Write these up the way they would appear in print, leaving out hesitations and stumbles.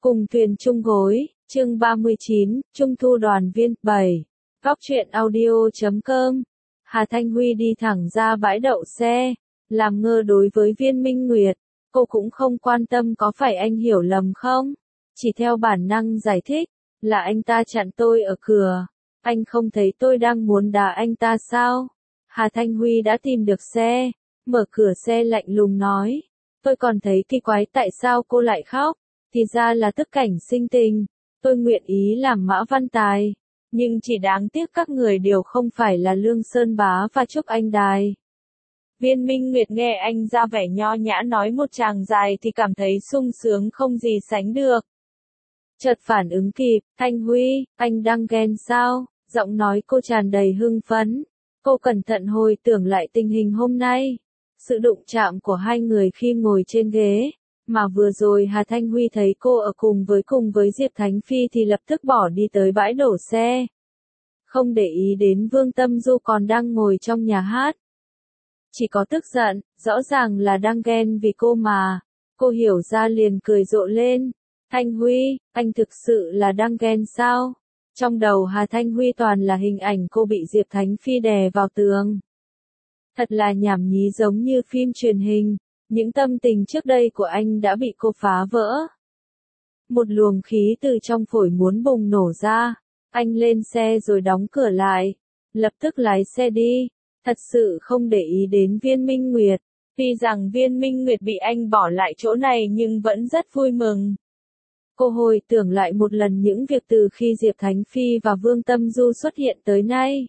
Cùng thuyền chung gối, chương 39, Trung thu đoàn viên, 7. Góc truyện audio.com. Hà Thanh Huy đi thẳng ra bãi đậu xe, làm ngơ đối với Viên Minh Nguyệt, cô cũng không quan tâm có phải anh hiểu lầm không, chỉ theo bản năng giải thích, là anh ta chặn tôi ở cửa, anh không thấy tôi đang muốn đá anh ta sao? Hà Thanh Huy đã tìm được xe, mở cửa xe lạnh lùng nói, tôi còn thấy kỳ quái tại sao cô lại khóc, thì ra là tức cảnh sinh tình, tôi nguyện ý làm Mã Văn Tài. Nhưng chỉ đáng tiếc các người đều không phải là Lương Sơn Bá và Trúc Anh Đài. Viên Minh Nguyệt nghe anh ra vẻ nho nhã nói một tràng dài thì cảm thấy sung sướng không gì sánh được. Chợt phản ứng kịp, Thanh Huy, anh đang ghen sao? Giọng nói cô tràn đầy hưng phấn. Cô cẩn thận hồi tưởng lại tình hình hôm nay. Sự đụng chạm của hai người khi ngồi trên ghế. Mà vừa rồi Hà Thanh Huy thấy cô ở cùng với Diệp Thánh Phi thì lập tức bỏ đi tới bãi đổ xe. Không để ý đến Vương Tâm Du còn đang ngồi trong nhà hát. Chỉ có tức giận, rõ ràng là đang ghen vì cô mà. Cô hiểu ra liền cười rộ lên. Thanh Huy, anh thực sự là đang ghen sao? Trong đầu Hà Thanh Huy toàn là hình ảnh cô bị Diệp Thánh Phi đè vào tường. Thật là nhảm nhí giống như phim truyền hình. Những tâm tình trước đây của anh đã bị cô phá vỡ. Một luồng khí từ trong phổi muốn bùng nổ ra. Anh lên xe rồi đóng cửa lại. Lập tức lái xe đi. Thật sự không để ý đến Viên Minh Nguyệt. Tuy rằng Viên Minh Nguyệt bị anh bỏ lại chỗ này nhưng vẫn rất vui mừng. Cô hồi tưởng lại một lần những việc từ khi Diệp Thánh Phi và Vương Tâm Du xuất hiện tới nay.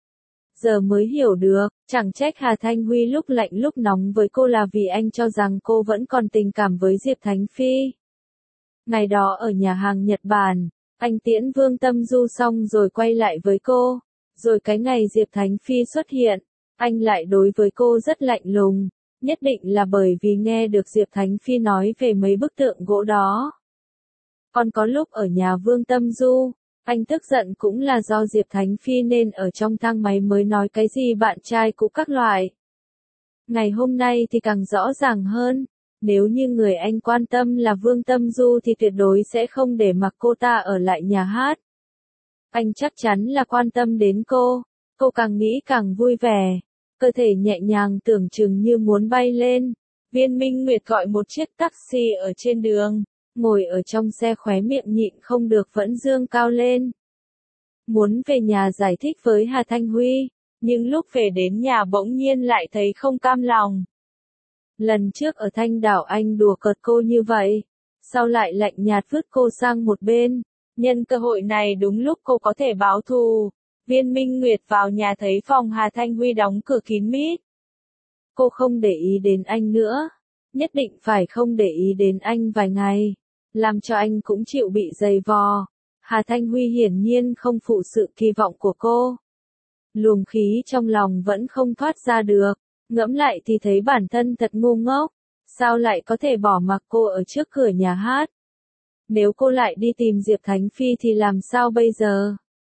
Giờ mới hiểu được, chẳng trách Hà Thanh Huy lúc lạnh lúc nóng với cô là vì anh cho rằng cô vẫn còn tình cảm với Diệp Thánh Phi. Ngày đó ở nhà hàng Nhật Bản, anh tiễn Vương Tâm Du xong rồi quay lại với cô. Rồi cái ngày Diệp Thánh Phi xuất hiện, anh lại đối với cô rất lạnh lùng. Nhất định là bởi vì nghe được Diệp Thánh Phi nói về mấy bức tượng gỗ đó. Còn có lúc ở nhà Vương Tâm Du, anh tức giận cũng là do Diệp Thánh Phi nên ở trong thang máy mới nói cái gì bạn trai cũ các loại. Ngày hôm nay thì càng rõ ràng hơn, nếu như người anh quan tâm là Vương Tâm Du thì tuyệt đối sẽ không để mặc cô ta ở lại nhà hát. Anh chắc chắn là quan tâm đến cô càng nghĩ càng vui vẻ, cơ thể nhẹ nhàng tưởng chừng như muốn bay lên. Viên Minh Nguyệt gọi một chiếc taxi ở trên đường. Ngồi ở trong xe khóe miệng nhịn không được vẫn dương cao lên. Muốn về nhà giải thích với Hà Thanh Huy, nhưng lúc về đến nhà bỗng nhiên lại thấy không cam lòng. Lần trước ở Thanh Đảo anh đùa cợt cô như vậy, sau lại lạnh nhạt vứt cô sang một bên. Nhân cơ hội này đúng lúc cô có thể báo thù. Viên Minh Nguyệt vào nhà thấy phòng Hà Thanh Huy đóng cửa kín mít. Cô không để ý đến anh nữa. Nhất định phải không để ý đến anh vài ngày. Làm cho anh cũng chịu bị dày vò. Hà Thanh Huy hiển nhiên không phụ sự kỳ vọng của cô. Luồng khí trong lòng vẫn không thoát ra được. Ngẫm lại thì thấy bản thân thật ngu ngốc. Sao lại có thể bỏ mặc cô ở trước cửa nhà hát? Nếu cô lại đi tìm Diệp Thánh Phi thì làm sao bây giờ?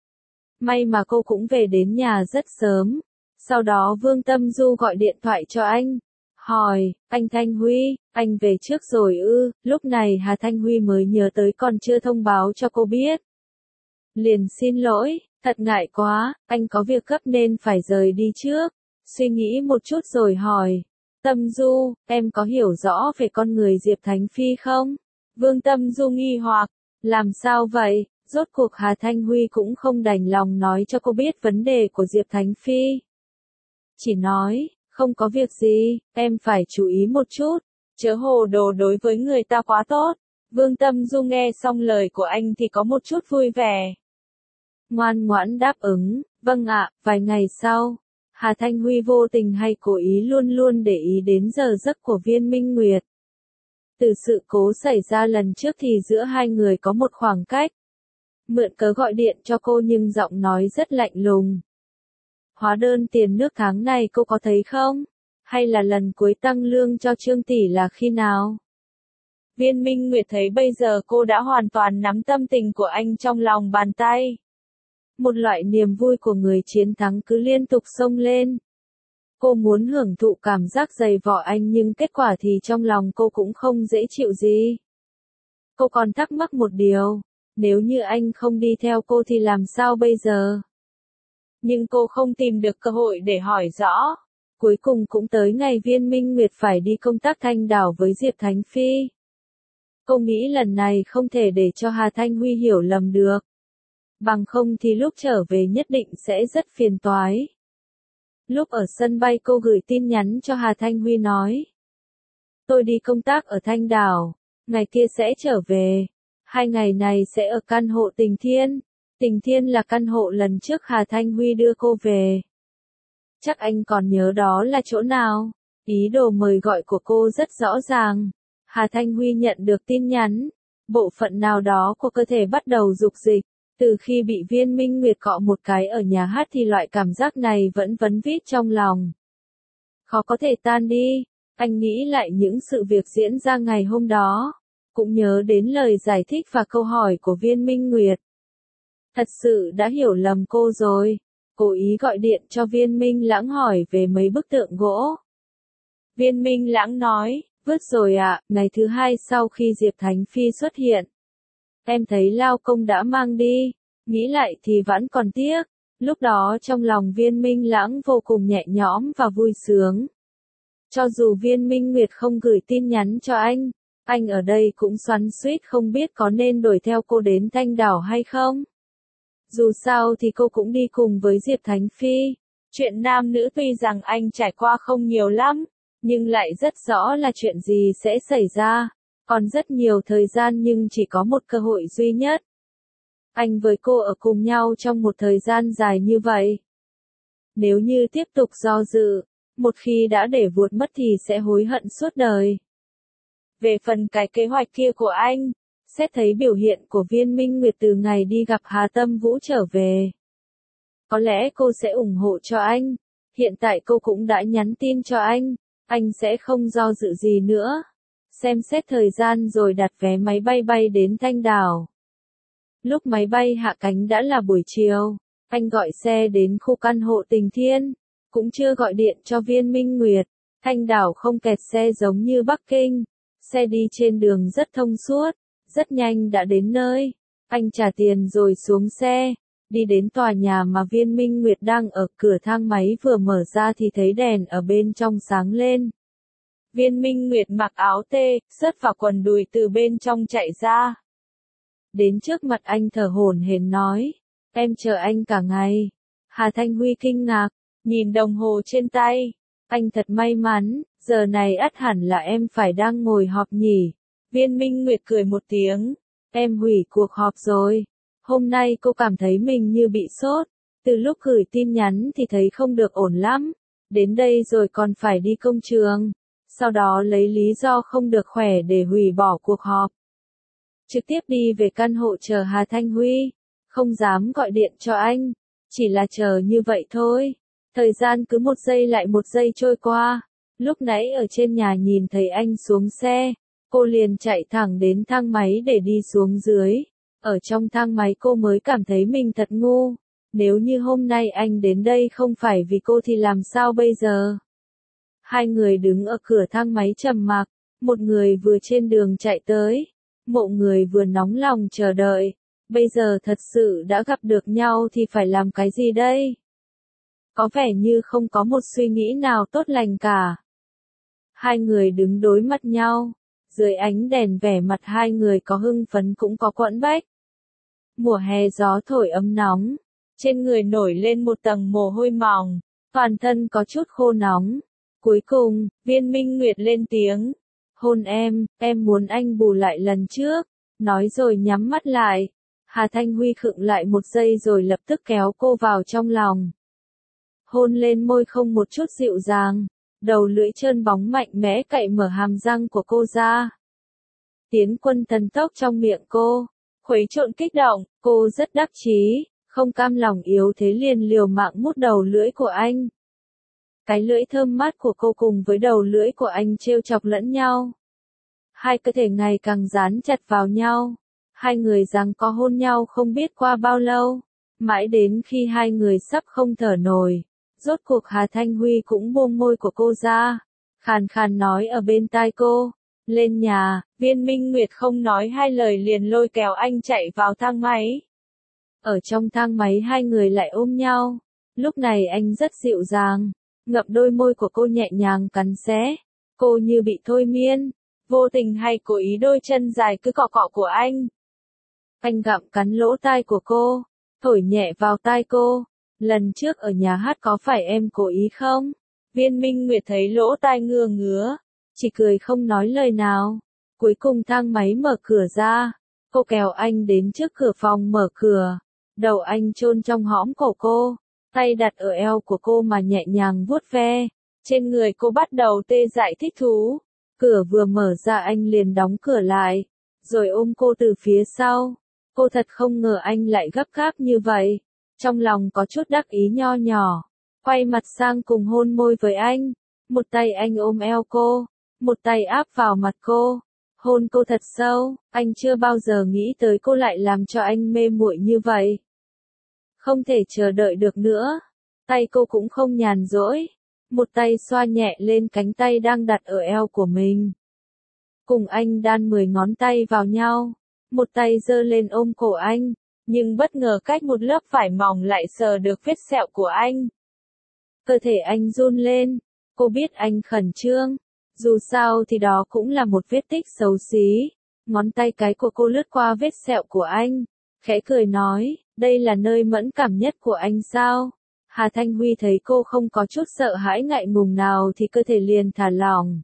May mà cô cũng về đến nhà rất sớm. Sau đó Vương Tâm Du gọi điện thoại cho anh. Hỏi, anh Thanh Huy, anh về trước rồi ư? Lúc này Hà Thanh Huy mới nhớ tới còn chưa thông báo cho cô biết. Liền xin lỗi, thật ngại quá, anh có việc gấp nên phải rời đi trước. Suy nghĩ một chút rồi hỏi, Tâm Du, em có hiểu rõ về con người Diệp Thánh Phi không? Vương Tâm Du nghi hoặc, làm sao vậy? Rốt cuộc Hà Thanh Huy cũng không đành lòng nói cho cô biết vấn đề của Diệp Thánh Phi. Chỉ nói, không có việc gì, em phải chú ý một chút, chớ hồ đồ đối với người ta quá tốt. Vương Tâm Du nghe xong lời của anh thì có một chút vui vẻ. Ngoan ngoãn đáp ứng, vâng ạ, vài ngày sau, Hà Thanh Huy vô tình hay cố ý luôn luôn để ý đến giờ giấc của Viên Minh Nguyệt. Từ sự cố xảy ra lần trước thì giữa hai người có một khoảng cách. Mượn cớ gọi điện cho cô nhưng giọng nói rất lạnh lùng. Hóa đơn tiền nước tháng này cô có thấy không? Hay là lần cuối tăng lương cho Trương tỷ là khi nào? Viên Minh Nguyệt thấy bây giờ cô đã hoàn toàn nắm tâm tình của anh trong lòng bàn tay. Một loại niềm vui của người chiến thắng cứ liên tục xông lên. Cô muốn hưởng thụ cảm giác dày vò anh nhưng kết quả thì trong lòng cô cũng không dễ chịu gì. Cô còn thắc mắc một điều, nếu như anh không đi theo cô thì làm sao bây giờ? Nhưng cô không tìm được cơ hội để hỏi rõ. Cuối cùng cũng tới ngày Viên Minh Nguyệt phải đi công tác Thanh Đảo với Diệp Thánh Phi. Cô nghĩ lần này không thể để cho Hà Thanh Huy hiểu lầm được. Bằng không thì lúc trở về nhất định sẽ rất phiền toái. Lúc ở sân bay cô gửi tin nhắn cho Hà Thanh Huy nói. Tôi đi công tác ở Thanh Đảo, ngày kia sẽ trở về. 2 ngày này sẽ ở căn hộ Tình Thiên. Tình Thiên là căn hộ lần trước Hà Thanh Huy đưa cô về. Chắc anh còn nhớ đó là chỗ nào? Ý đồ mời gọi của cô rất rõ ràng. Hà Thanh Huy nhận được tin nhắn. Bộ phận nào đó của cơ thể bắt đầu dục dịch. Từ khi bị Viên Minh Nguyệt cọ một cái ở nhà hát thì loại cảm giác này vẫn vấn vít trong lòng. Khó có thể tan đi. Anh nghĩ lại những sự việc diễn ra ngày hôm đó. Cũng nhớ đến lời giải thích và câu hỏi của Viên Minh Nguyệt. Thật sự đã hiểu lầm cô rồi. Cố ý gọi điện cho Viên Minh Lãng hỏi về mấy bức tượng gỗ. Viên Minh Lãng nói, vứt rồi ạ, ngày thứ 2 sau khi Diệp Thánh Phi xuất hiện. Em thấy lao công đã mang đi, nghĩ lại thì vẫn còn tiếc. Lúc đó trong lòng Viên Minh Lãng vô cùng nhẹ nhõm và vui sướng. Cho dù Viên Minh Nguyệt không gửi tin nhắn cho anh ở đây cũng xoắn xuýt không biết có nên đuổi theo cô đến Thanh Đảo hay không. Dù sao thì cô cũng đi cùng với Diệp Thánh Phi. Chuyện nam nữ tuy rằng anh trải qua không nhiều lắm, nhưng lại rất rõ là chuyện gì sẽ xảy ra. Còn rất nhiều thời gian nhưng chỉ có một cơ hội duy nhất. Anh với cô ở cùng nhau trong một thời gian dài như vậy. Nếu như tiếp tục do dự, một khi đã để vuột mất thì sẽ hối hận suốt đời. Về phần cái kế hoạch kia của anh, xét thấy biểu hiện của Viên Minh Nguyệt từ ngày đi gặp Hà Tâm Vũ trở về. Có lẽ cô sẽ ủng hộ cho anh. Hiện tại cô cũng đã nhắn tin cho anh sẽ không do dự gì nữa. Xem xét thời gian rồi đặt vé máy bay bay đến Thanh Đảo. Lúc máy bay hạ cánh đã là buổi chiều, anh gọi xe đến khu căn hộ Tình Thiên, cũng chưa gọi điện cho Viên Minh Nguyệt. Thanh Đảo không kẹt xe giống như Bắc Kinh, xe đi trên đường rất thông suốt, rất nhanh đã đến nơi. Anh trả tiền rồi xuống xe, đi đến tòa nhà mà Viên Minh Nguyệt đang ở. Cửa thang máy vừa mở ra thì thấy đèn ở bên trong sáng lên. Viên Minh Nguyệt mặc áo tê, sớt và quần đùi từ bên trong chạy ra. Đến trước mặt anh thở hổn hển nói, em chờ anh cả ngày. Hà Thanh Huy kinh ngạc, nhìn đồng hồ trên tay. Anh thật may mắn, giờ này ắt hẳn là em phải đang ngồi họp nhỉ. Viên Minh Nguyệt cười một tiếng, em hủy cuộc họp rồi. Hôm nay cô cảm thấy mình như bị sốt. Từ lúc gửi tin nhắn thì thấy không được ổn lắm. Đến đây rồi còn phải đi công trường. Sau đó lấy lý do không được khỏe để hủy bỏ cuộc họp. Trực tiếp đi về căn hộ chờ Hà Thanh Huy. Không dám gọi điện cho anh. Chỉ là chờ như vậy thôi. Thời gian cứ một giây lại một giây trôi qua. Lúc nãy ở trên nhà nhìn thấy anh xuống xe. Cô liền chạy thẳng đến thang máy để đi xuống dưới. Ở trong thang máy cô mới cảm thấy mình thật ngu. Nếu như hôm nay anh đến đây không phải vì cô thì làm sao bây giờ? Hai người đứng ở cửa thang máy trầm mặc. Một người vừa trên đường chạy tới. Một người vừa nóng lòng chờ đợi. Bây giờ thật sự đã gặp được nhau thì phải làm cái gì đây? Có vẻ như không có một suy nghĩ nào tốt lành cả. Hai người đứng đối mặt nhau. Dưới ánh đèn vẻ mặt hai người có hưng phấn cũng có quẫn bách. Mùa hè gió thổi ấm nóng. Trên người nổi lên một tầng mồ hôi mỏng. Toàn thân có chút khô nóng. Cuối cùng, Viên Minh Nguyệt lên tiếng. Hôn em muốn anh bù lại lần trước. Nói rồi nhắm mắt lại. Hà Thanh Huy khựng lại một giây rồi lập tức kéo cô vào trong lòng. Hôn lên môi không một chút dịu dàng. Đầu lưỡi trơn bóng mạnh mẽ cạy mở hàm răng của cô ra. Tiến quân thần tốc trong miệng cô. Khuấy trộn kích động, cô rất đắc chí, không cam lòng yếu thế liền liều mạng mút đầu lưỡi của anh. Cái lưỡi thơm mát của cô cùng với đầu lưỡi của anh trêu chọc lẫn nhau. Hai cơ thể ngày càng dán chặt vào nhau. Hai người giằng co hôn nhau không biết qua bao lâu. Mãi đến khi hai người sắp không thở nổi. Rốt cuộc Hà Thanh Huy cũng buông môi của cô ra. Khàn khàn nói ở bên tai cô. Lên nhà, Viên Minh Nguyệt không nói hai lời liền lôi kéo anh chạy vào thang máy. Ở trong thang máy hai người lại ôm nhau. Lúc này anh rất dịu dàng, ngậm đôi môi của cô nhẹ nhàng cắn xé. Cô như bị thôi miên, vô tình hay cố ý đôi chân dài cứ cọ cọ của anh. Anh gặm cắn lỗ tai của cô, thổi nhẹ vào tai cô. Lần trước ở nhà hát có phải em cố ý không? Viên Minh Nguyệt thấy lỗ tai ngứa ngứa, chỉ cười không nói lời nào. Cuối cùng thang máy mở cửa ra, cô kéo anh đến trước cửa phòng mở cửa. Đầu anh chôn trong hõm cổ cô, tay đặt ở eo của cô mà nhẹ nhàng vuốt ve. Trên người cô bắt đầu tê dại thích thú. Cửa vừa mở ra anh liền đóng cửa lại, rồi ôm cô từ phía sau. Cô thật không ngờ anh lại gấp gáp như vậy. Trong lòng có chút đắc ý nho nhỏ, quay mặt sang cùng hôn môi với anh. Một tay anh ôm eo cô, một tay áp vào mặt cô, hôn cô thật sâu. Anh chưa bao giờ nghĩ tới cô lại làm cho anh mê muội như vậy. Không thể chờ đợi được nữa. Tay cô cũng không nhàn rỗi, một tay xoa nhẹ lên cánh tay đang đặt ở eo của mình. Cùng anh đan 10 ngón tay vào nhau, một tay giơ lên ôm cổ anh, nhưng bất ngờ cách một lớp vải mỏng lại sờ được vết sẹo của anh. Cơ thể anh run lên, cô biết anh khẩn trương, dù sao thì đó cũng là một vết tích xấu xí. Ngón tay cái của cô lướt qua vết sẹo của anh, khẽ cười nói, đây là nơi mẫn cảm nhất của anh sao? Hà Thanh Huy thấy cô không có chút sợ hãi ngại ngùng nào thì cơ thể liền thả lỏng.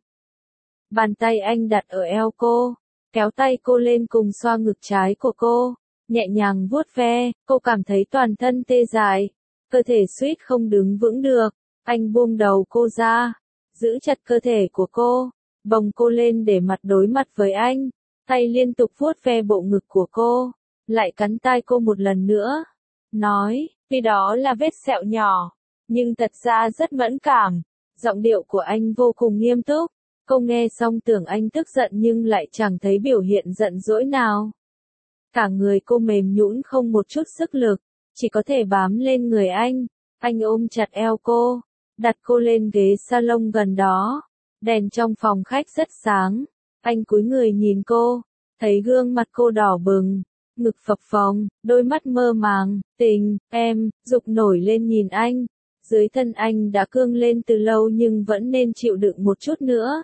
Bàn tay anh đặt ở eo cô, kéo tay cô lên cùng xoa ngực trái của cô, nhẹ nhàng vuốt ve. Cô cảm thấy toàn thân tê dại, cơ thể suýt không đứng vững được. Anh buông đầu cô ra, giữ chặt cơ thể của cô, bồng cô lên để mặt đối mặt với anh, tay liên tục vuốt ve bộ ngực của cô, lại cắn tai cô một lần nữa, nói, tuy đó là vết sẹo nhỏ, nhưng thật ra rất mẫn cảm. Giọng điệu của anh vô cùng nghiêm túc. Cô nghe xong tưởng anh tức giận nhưng lại chẳng thấy biểu hiện giận dỗi nào. Cả người cô mềm nhũn không một chút sức lực, chỉ có thể bám lên người anh. Anh ôm chặt eo cô, đặt cô lên ghế salon gần đó. Đèn trong phòng khách rất sáng. Anh cúi người nhìn cô, thấy gương mặt cô đỏ bừng, ngực phập phồng, đôi mắt mơ màng. Tình, em, dục nổi lên nhìn anh. Dưới thân anh đã cương lên từ lâu nhưng vẫn nên chịu đựng một chút nữa.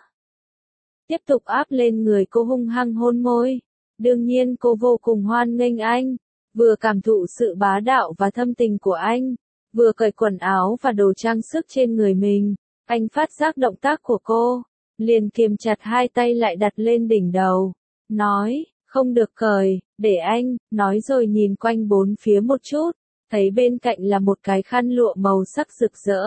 Tiếp tục áp lên người cô hung hăng hôn môi. Đương nhiên cô vô cùng hoan nghênh anh, vừa cảm thụ sự bá đạo và thâm tình của anh, vừa cởi quần áo và đồ trang sức trên người mình. Anh phát giác động tác của cô, liền kiềm chặt hai tay lại đặt lên đỉnh đầu, nói, không được cởi, để anh, nói rồi nhìn quanh bốn phía một chút, thấy bên cạnh là một cái khăn lụa màu sắc rực rỡ.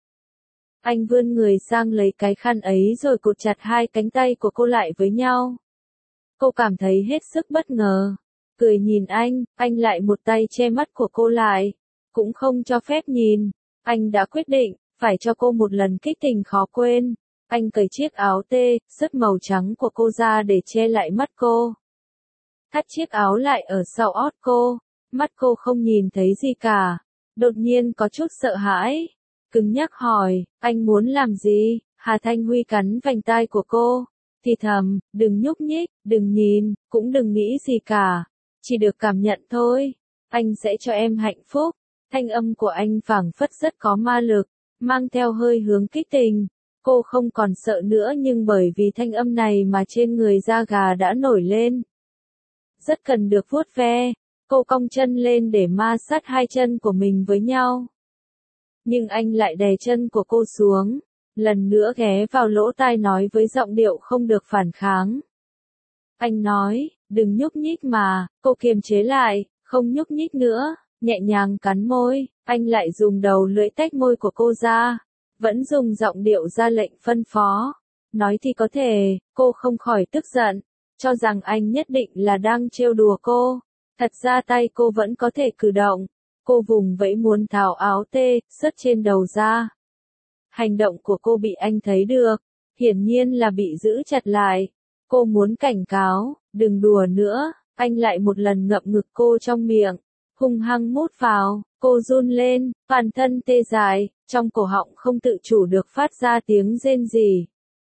Anh vươn người sang lấy cái khăn ấy rồi cột chặt hai cánh tay của cô lại với nhau. Cô cảm thấy hết sức bất ngờ, cười nhìn anh lại một tay che mắt của cô lại, cũng không cho phép nhìn. Anh đã quyết định, phải cho cô một lần kích tình khó quên. Anh cởi chiếc áo tê, sứt màu trắng của cô ra để che lại mắt cô. Thắt chiếc áo lại ở sau ót cô, mắt cô không nhìn thấy gì cả. Đột nhiên có chút sợ hãi, cứng nhắc hỏi, anh muốn làm gì? Hà Thanh Huy cắn vành tai của cô, thì thầm, đừng nhúc nhích, đừng nhìn, cũng đừng nghĩ gì cả, chỉ được cảm nhận thôi. Anh sẽ cho em hạnh phúc. Thanh âm của anh phảng phất rất có ma lực, mang theo hơi hướng kích tình. Cô không còn sợ nữa nhưng bởi vì thanh âm này mà trên người da gà đã nổi lên. Rất cần được vuốt ve, cô cong chân lên để ma sát hai chân của mình với nhau. Nhưng anh lại đè chân của cô xuống, lần nữa ghé vào lỗ tai nói với giọng điệu không được phản kháng. Anh nói, đừng nhúc nhích mà. Cô kiềm chế lại, không nhúc nhích nữa, nhẹ nhàng cắn môi. Anh lại dùng đầu lưỡi tách môi của cô ra, vẫn dùng giọng điệu ra lệnh phân phó. Nói thì có thể, cô không khỏi tức giận, cho rằng anh nhất định là đang trêu đùa cô. Thật ra tay cô vẫn có thể cử động. Cô vùng vẫy muốn tháo áo tê, sứt trên đầu ra. Hành động của cô bị anh thấy được, hiển nhiên là bị giữ chặt lại. Cô muốn cảnh cáo, đừng đùa nữa. Anh lại một lần ngậm ngực cô trong miệng, hung hăng mút vào. Cô run lên, toàn thân tê dại, trong cổ họng không tự chủ được phát ra tiếng rên rỉ.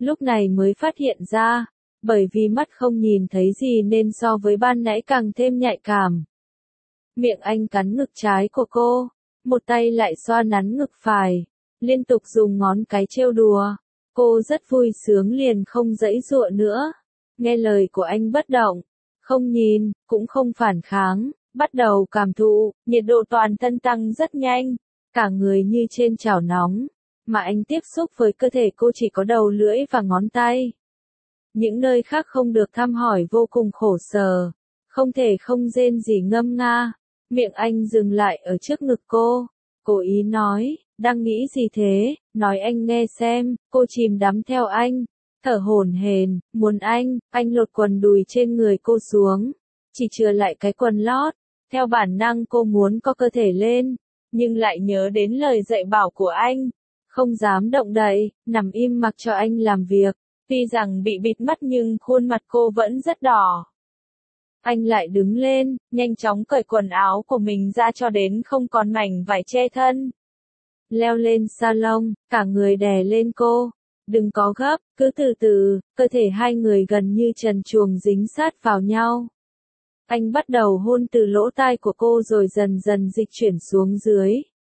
lúc này mới phát hiện ra, bởi vì mắt không nhìn thấy gì nên so với ban nãy càng thêm nhạy cảm. Miệng anh cắn ngực trái của cô, một tay lại xoa nắn ngực phải, liên tục dùng ngón cái trêu đùa. Cô rất vui sướng liền không giãy giụa nữa. Nghe lời của anh bất động, không nhìn, cũng không phản kháng, bắt đầu cảm thụ, nhiệt độ toàn thân tăng rất nhanh, cả người như trên chảo nóng, mà anh tiếp xúc với cơ thể cô chỉ có đầu lưỡi và ngón tay. Những nơi khác không được thăm hỏi vô cùng khổ sở, không thể không rên rỉ ngâm nga. Miệng anh dừng lại ở trước ngực cô, cố ý nói, đang nghĩ gì thế, nói anh nghe xem. Cô chìm đắm theo anh, thở hổn hển, muốn anh lột quần đùi trên người cô xuống, chỉ chừa lại cái quần lót. Theo bản năng cô muốn có cơ thể lên, nhưng lại nhớ đến lời dạy bảo của anh, không dám động đậy, nằm im mặc cho anh làm việc. Tuy rằng bị bịt mắt nhưng khuôn mặt cô vẫn rất đỏ. Anh lại đứng lên, nhanh chóng cởi quần áo của mình ra cho đến không còn mảnh vải che thân. Leo lên salon, cả người đè lên cô. Đừng có gấp, cứ từ từ, cơ thể hai người gần như trần truồng dính sát vào nhau. Anh bắt đầu hôn từ lỗ tai của cô rồi dần dần dịch chuyển xuống dưới.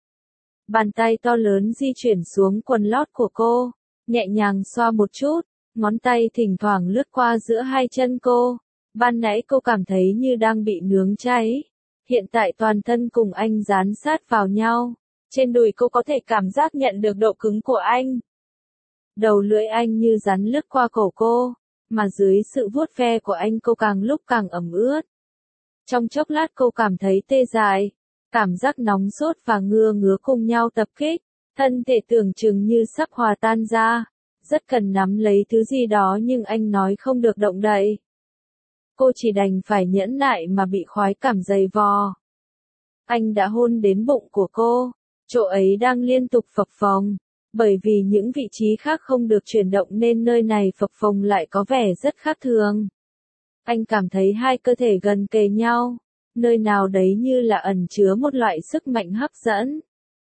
Bàn tay to lớn di chuyển xuống quần lót của cô, nhẹ nhàng xoa một chút, ngón tay thỉnh thoảng lướt qua giữa hai chân cô. Ban nãy cô cảm thấy như đang bị nướng cháy. Hiện tại toàn thân cùng anh dán sát vào nhau. Trên đùi cô có thể cảm giác nhận được độ cứng của anh. Đầu lưỡi anh như rắn lướt qua cổ cô, mà dưới sự vuốt ve của anh cô càng lúc càng ẩm ướt. Trong chốc lát cô cảm thấy tê dại, cảm giác nóng sốt và ngứa ngứa cùng nhau tập kích, thân thể tưởng chừng như sắp hòa tan ra, rất cần nắm lấy thứ gì đó nhưng anh nói không được động đậy. Cô chỉ đành phải nhẫn nại mà bị khoái cảm dày vò. Anh đã hôn đến bụng của cô, chỗ ấy đang liên tục phập phồng, bởi vì những vị trí khác không được chuyển động nên nơi này phập phồng lại có vẻ rất khác thường. Anh cảm thấy hai cơ thể gần kề nhau, nơi nào đấy như là ẩn chứa một loại sức mạnh hấp dẫn.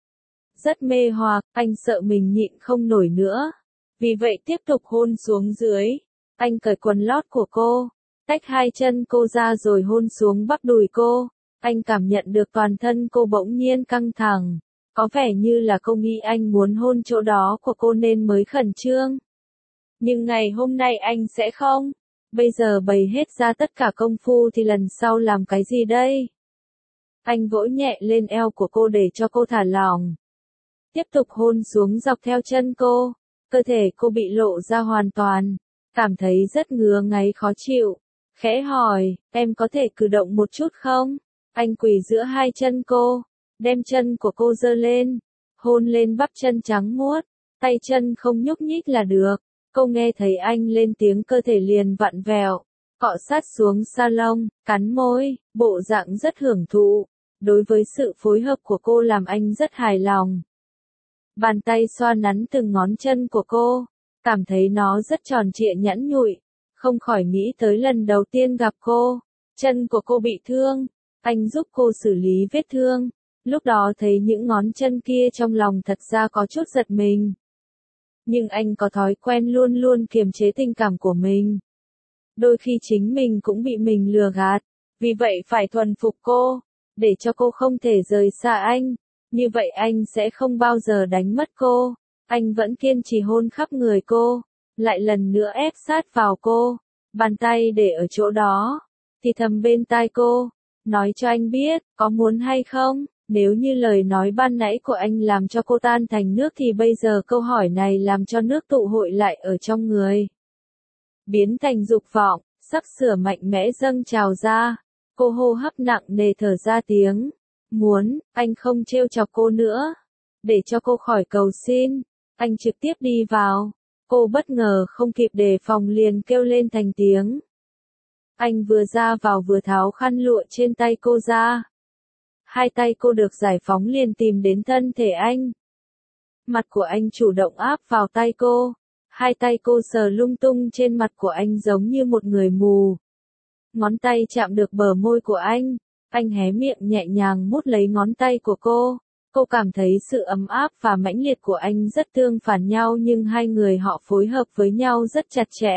Rất mê hoặc, anh sợ mình nhịn không nổi nữa. Vì vậy tiếp tục hôn xuống dưới. Anh cởi quần lót của cô, tách hai chân cô ra rồi hôn xuống bắp đùi cô. Anh cảm nhận được toàn thân cô bỗng nhiên căng thẳng. Có vẻ như là cô nghĩ anh muốn hôn chỗ đó của cô nên mới khẩn trương. Nhưng ngày hôm nay anh sẽ không. Bây giờ bày hết ra tất cả công phu thì lần sau làm cái gì đây? Anh vỗ nhẹ lên eo của cô để cho cô thả lỏng. Tiếp tục hôn xuống dọc theo chân cô. Cơ thể cô bị lộ ra hoàn toàn. Cảm thấy rất ngứa ngáy khó chịu. Khẽ hỏi, em có thể cử động một chút không? Anh quỳ giữa hai chân cô. Đem chân của cô giơ lên. Hôn lên bắp chân trắng muốt. Tay chân không nhúc nhích là được. Cô nghe thấy anh lên tiếng cơ thể liền vặn vẹo, cọ sát xuống salon, cắn môi, bộ dạng rất hưởng thụ. Đối với sự phối hợp của cô làm anh rất hài lòng. Bàn tay xoa nắn từng ngón chân của cô, cảm thấy nó rất tròn trịa nhẵn nhụi, không khỏi nghĩ tới lần đầu tiên gặp cô. Chân của cô bị thương, anh giúp cô xử lý vết thương, lúc đó thấy những ngón chân kia trong lòng thật ra có chút giật mình. Nhưng anh có thói quen luôn luôn kiềm chế tình cảm của mình. Đôi khi chính mình cũng bị mình lừa gạt, vì vậy phải thuần phục cô, để cho cô không thể rời xa anh, như vậy anh sẽ không bao giờ đánh mất cô. Anh vẫn kiên trì hôn khắp người cô, lại lần nữa ép sát vào cô, bàn tay để ở chỗ đó, thì thầm bên tai cô, nói cho anh biết, có muốn hay không? Nếu như lời nói ban nãy của anh làm cho cô tan thành nước thì bây giờ câu hỏi này làm cho nước tụ hội lại ở trong người. Biến thành dục vọng, sắp sửa mạnh mẽ dâng trào ra. Cô hô hấp nặng nề thở ra tiếng. Muốn, anh không trêu chọc cô nữa. Để cho cô khỏi cầu xin. Anh trực tiếp đi vào. Cô bất ngờ không kịp đề phòng liền kêu lên thành tiếng. Anh vừa ra vào vừa tháo khăn lụa trên tay cô ra. Hai tay cô được giải phóng liền tìm đến thân thể anh. Mặt của anh chủ động áp vào tay cô. Hai tay cô sờ lung tung trên mặt của anh giống như một người mù. Ngón tay chạm được bờ môi của anh hé miệng nhẹ nhàng mút lấy ngón tay của cô. Cô cảm thấy sự ấm áp và mãnh liệt của anh rất tương phản nhau nhưng hai người họ phối hợp với nhau rất chặt chẽ.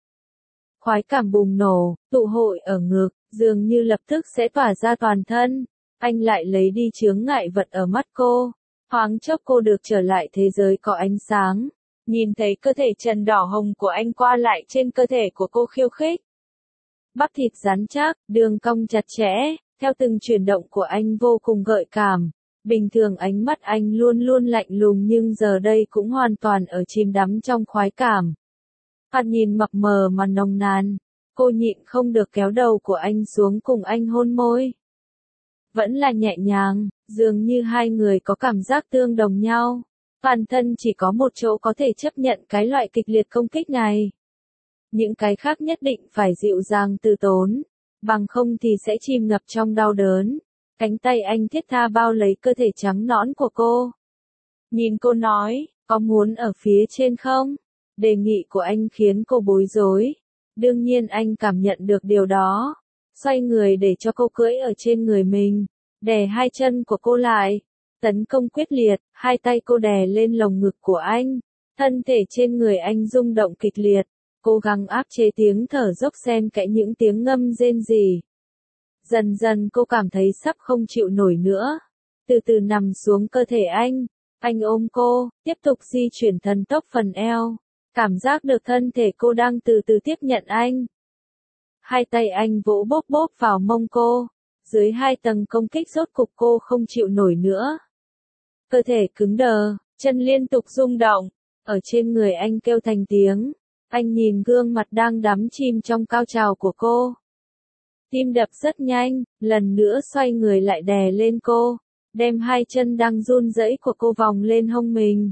Khoái cảm bùng nổ, tụ hội ở ngực, dường như lập tức sẽ tỏa ra toàn thân. Anh lại lấy đi chướng ngại vật ở mắt cô. Thoáng chốc cô được trở lại thế giới có ánh sáng. Nhìn thấy cơ thể trần đỏ hồng của anh qua lại trên cơ thể của cô khiêu khích. Bắp thịt rắn chắc, đường cong chặt chẽ, theo từng chuyển động của anh vô cùng gợi cảm. Bình thường ánh mắt anh luôn luôn lạnh lùng nhưng giờ đây cũng hoàn toàn ở chìm đắm trong khoái cảm. Thoạt nhìn mập mờ mà nồng nàn, cô nhịn không được kéo đầu của anh xuống cùng anh hôn môi. Vẫn là nhẹ nhàng, dường như hai người có cảm giác tương đồng nhau. Toàn thân chỉ có một chỗ có thể chấp nhận cái loại kịch liệt công kích này. Những cái khác nhất định phải dịu dàng từ tốn, bằng không thì sẽ chìm ngập trong đau đớn. Cánh tay anh thiết tha bao lấy cơ thể trắng nõn của cô. Nhìn cô nói, có muốn ở phía trên không? Đề nghị của anh khiến cô bối rối. Đương nhiên anh cảm nhận được điều đó. Xoay người để cho cô cưỡi ở trên người mình, đè hai chân của cô lại. Tấn công quyết liệt, hai tay cô đè lên lồng ngực của anh. Thân thể trên người anh rung động kịch liệt, cố gắng áp chế tiếng thở dốc xen kẽ những tiếng ngâm rên rỉ. Dần dần cô cảm thấy sắp không chịu nổi nữa. Từ từ nằm xuống cơ thể anh ôm cô, tiếp tục di chuyển thần tốc phần eo. Cảm giác được thân thể cô đang từ từ tiếp nhận anh. Hai tay anh vỗ bóp bóp vào mông cô. Dưới hai tầng công kích rốt cục cô không chịu nổi nữa. Cơ thể cứng đờ, chân liên tục rung động. Ở trên người anh kêu thành tiếng. Anh nhìn gương mặt đang đắm chìm trong cao trào của cô. Tim đập rất nhanh, lần nữa xoay người lại đè lên cô. Đem hai chân đang run rẩy của cô vòng lên hông mình.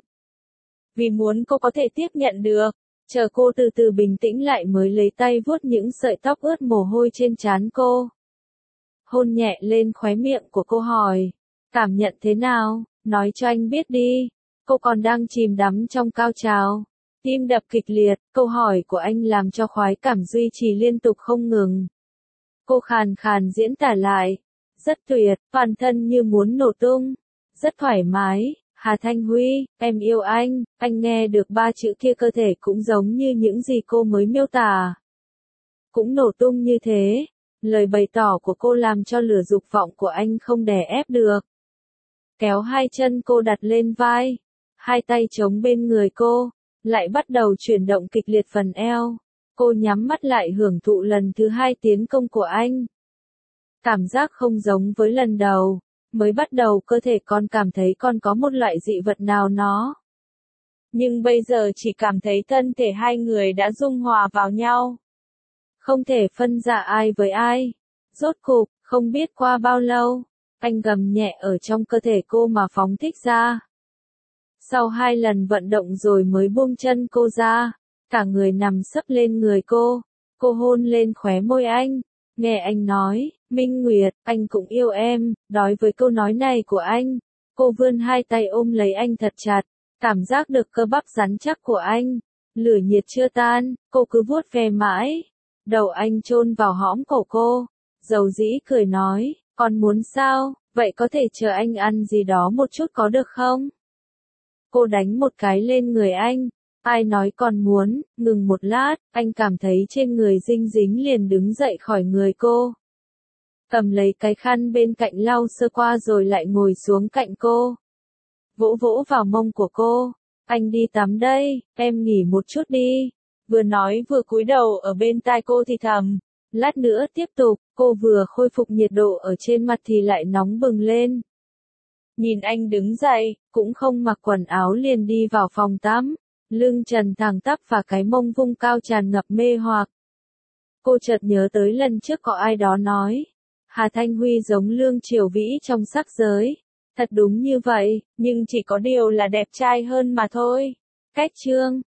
Vì muốn cô có thể tiếp nhận được, chờ cô từ từ bình tĩnh lại mới lấy tay vuốt những sợi tóc ướt mồ hôi trên trán cô. Hôn nhẹ lên khóe miệng của cô hỏi, cảm nhận thế nào, nói cho anh biết đi. Cô còn đang chìm đắm trong cao trào. Tim đập kịch liệt, câu hỏi của anh làm cho khoái cảm duy trì liên tục không ngừng. Cô khàn khàn diễn tả lại, rất tuyệt, toàn thân như muốn nổ tung, rất thoải mái. Hà Thanh Huy, em yêu anh nghe được ba chữ kia cơ thể cũng giống như những gì cô mới miêu tả. Cũng nổ tung như thế, lời bày tỏ của cô làm cho lửa dục vọng của anh không đè ép được. Kéo hai chân cô đặt lên vai, hai tay chống bên người cô, lại bắt đầu chuyển động kịch liệt phần eo. Cô nhắm mắt lại hưởng thụ lần thứ hai tiến công của anh. Cảm giác không giống với lần đầu. Mới bắt đầu cơ thể con cảm thấy con có một loại dị vật nào nó. Nhưng bây giờ chỉ cảm thấy thân thể hai người đã dung hòa vào nhau. Không thể phân ra ai với ai. Rốt cục, không biết qua bao lâu, anh gầm nhẹ ở trong cơ thể cô mà phóng thích ra. Sau 2 lần vận động rồi mới buông chân cô ra, cả người nằm sấp lên người cô hôn lên khóe môi anh. Nghe anh nói, Minh Nguyệt, anh cũng yêu em. Đối với câu nói này của anh, cô vươn hai tay ôm lấy anh thật chặt, cảm giác được cơ bắp rắn chắc của anh. Lửa nhiệt chưa tan, cô cứ vuốt ve mãi. Đầu anh chôn vào hõm cổ cô, dầu dĩ cười nói, con muốn sao, vậy có thể chờ anh ăn gì đó một chút có được không? Cô đánh một cái lên người anh. Ai nói còn muốn, ngừng một lát, anh cảm thấy trên người dinh dính liền đứng dậy khỏi người cô. Cầm lấy cái khăn bên cạnh lau sơ qua rồi lại ngồi xuống cạnh cô. Vỗ vỗ vào mông của cô. Anh đi tắm đây, em nghỉ một chút đi. Vừa nói vừa cúi đầu ở bên tai cô thì thầm. Lát nữa tiếp tục, cô vừa khôi phục nhiệt độ ở trên mặt thì lại nóng bừng lên. Nhìn anh đứng dậy, cũng không mặc quần áo liền đi vào phòng tắm. Lưng trần thẳng tắp và cái mông vung cao tràn ngập mê hoặc. Cô chợt nhớ tới lần trước có ai đó nói, Hà Thanh Huy giống Lương Triều Vĩ trong sắc giới. Thật đúng như vậy, nhưng chỉ có điều là đẹp trai hơn mà thôi. Cách chương